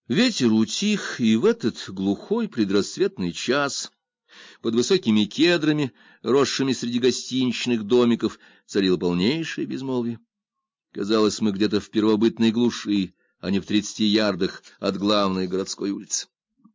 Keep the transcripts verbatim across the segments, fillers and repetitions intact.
Ветер утих, и в этот глухой предрассветный час под высокими кедрами, росшими среди гостиничных домиков, царило полнейшее безмолвие. Казалось, мы где-то в первобытной глуши, а не в тридцати ярдах от главной городской улицы.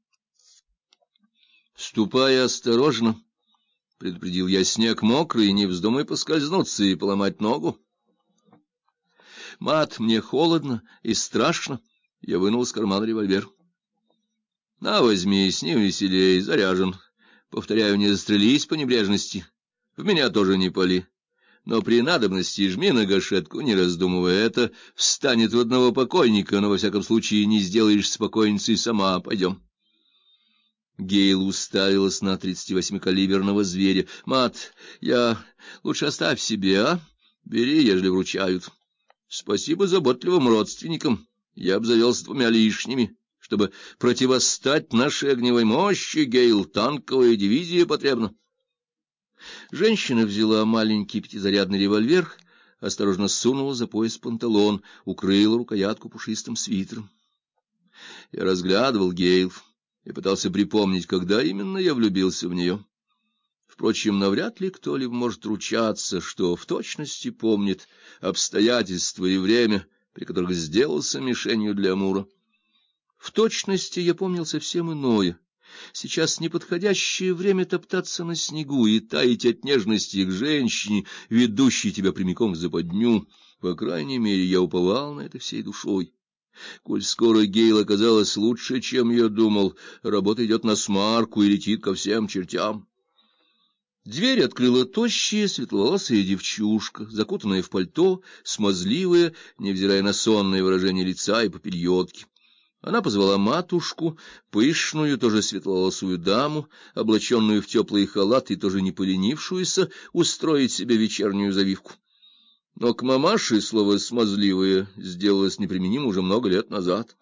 «Ступай осторожно», — предупредил я, — «снег мокрый, не вздумай поскользнуться и поломать ногу». «Мат, мне холодно и страшно». Я вынул из кармана револьвер. «На, возьми, с ним веселей, заряжен. Повторяю, не застрелись по небрежности. В меня тоже не пали. Но при надобности жми на гашетку, не раздумывая. Это встанет в одного покойника, но во всяком случае не сделаешь спокойницей сама. Пойдем». Гейл уставилась на тридцативосьмикалиберного зверя. «Мат, я... лучше оставь себе, а? Бери, ежели вручают. Спасибо заботливым родственникам. Я обзавелся двумя лишними. Чтобы противостать нашей огневой мощи, Гейл, танковая дивизия потребна». Женщина взяла маленький пятизарядный револьвер, осторожно сунула за пояс панталон, укрыла рукоятку пушистым свитером. Я разглядывал Гейл и пытался припомнить, когда именно я влюбился в нее. Впрочем, навряд ли кто-либо может ручаться, что в точности помнит обстоятельства и время, при которых сделался мишенью для Амура. В точности я помнил совсем иное. Сейчас неподходящее время топтаться на снегу и таять от нежности к женщине, ведущей тебя прямиком в западню. По крайней мере, я уповал на это всей душой. Коль скоро Гейл оказалась лучше, чем я думал, работа идет на смарку и летит ко всем чертям. Дверь открыла тощая, светловолосая девчушка, закутанная в пальто, смазливая, невзирая на сонное выражение лица и попельотки. Она позвала матушку, пышную, тоже светловолосую даму, облаченную в теплый халат и тоже не поленившуюся устроить себе вечернюю завивку. Но к мамаше слово «смазливое» сделалось неприменимо уже много лет назад.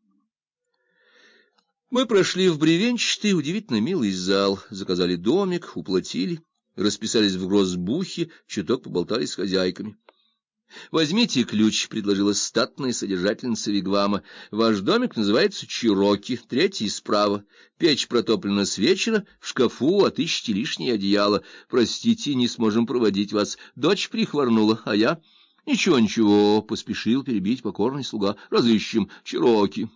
Мы прошли в бревенчатый, удивительно милый зал, заказали домик, уплатили, расписались в грозбухе, чуток поболтали с хозяйками. «Возьмите ключ», — предложила статная содержательница вигвама. «Ваш домик называется Чироки, третий справа. Печь протоплена с вечера, в шкафу отыщите лишнее одеяло. Простите, не сможем проводить вас. Дочь прихворнула, а я...» «Ничего, ничего», — поспешил перебить покорный слуга. «Разыщем Чироки».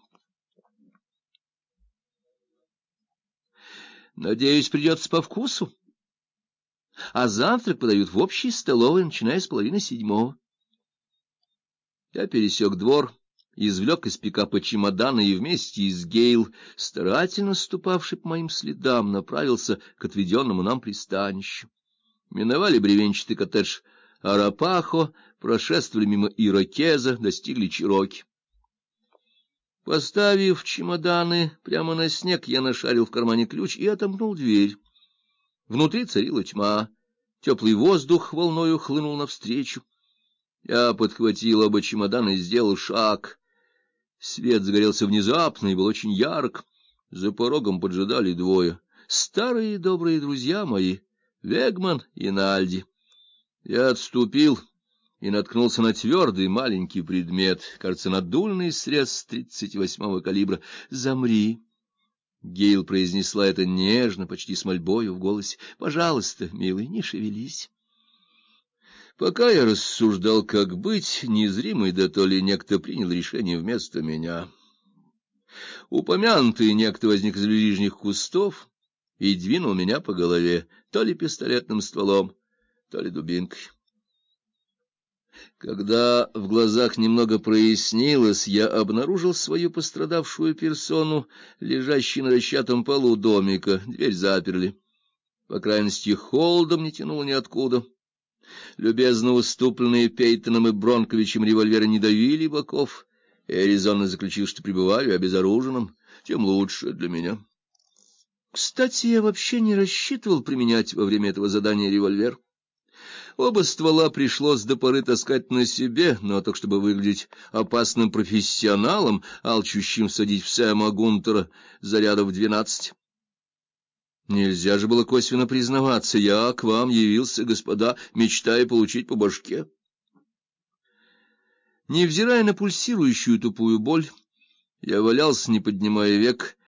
«Надеюсь, придется по вкусу. А завтрак подают в общей столовой, начиная с половины седьмого». Я пересек двор, извлек из пикапа чемоданы и вместе с Гейл, старательно ступавший по моим следам, направился к отведенному нам пристанищу. Миновали бревенчатый коттедж Арапахо, прошествовали мимо Ирокеза, достигли Чироки. Поставив чемоданы прямо на снег, я нашарил в кармане ключ и отомкнул дверь. Внутри царила тьма, теплый воздух волною хлынул навстречу. Я подхватил оба чемодана и сделал шаг. Свет загорелся внезапно и был очень ярк. За порогом поджидали двое. Старые добрые друзья мои, Вегман и Нальди. Я отступил и наткнулся на твердый маленький предмет, кажется, надульный срез тридцать восьмого калибра. «Замри!» Гейл произнесла это нежно, почти с мольбою в голосе. «Пожалуйста, милый, не шевелись». Пока я рассуждал, как быть, незримый да то ли некто принял решение вместо меня. Упомянутый некто возник из ближних кустов и двинул меня по голове, то ли пистолетным стволом, то ли дубинкой. Когда в глазах немного прояснилось, я обнаружил свою пострадавшую персону, лежащую на дощатом полу домика. Дверь заперли. По крайности, холодом не тянуло ниоткуда. Любезно уступленные Пейтоном и Бронковичем револьверы не давили боков, и я резонно заключил, что пребываю обезоруженным, тем лучше для меня. Кстати, я вообще не рассчитывал применять во время этого задания револьвер. Оба ствола пришлось до поры таскать на себе, но только чтобы выглядеть опасным профессионалом, алчущим садить в Сэма Гунтера зарядов двенадцать. Нельзя же было косвенно признаваться: я к вам явился, господа, мечтая получить по башке. Невзирая на пульсирующую тупую боль, Я валялся, не поднимая век,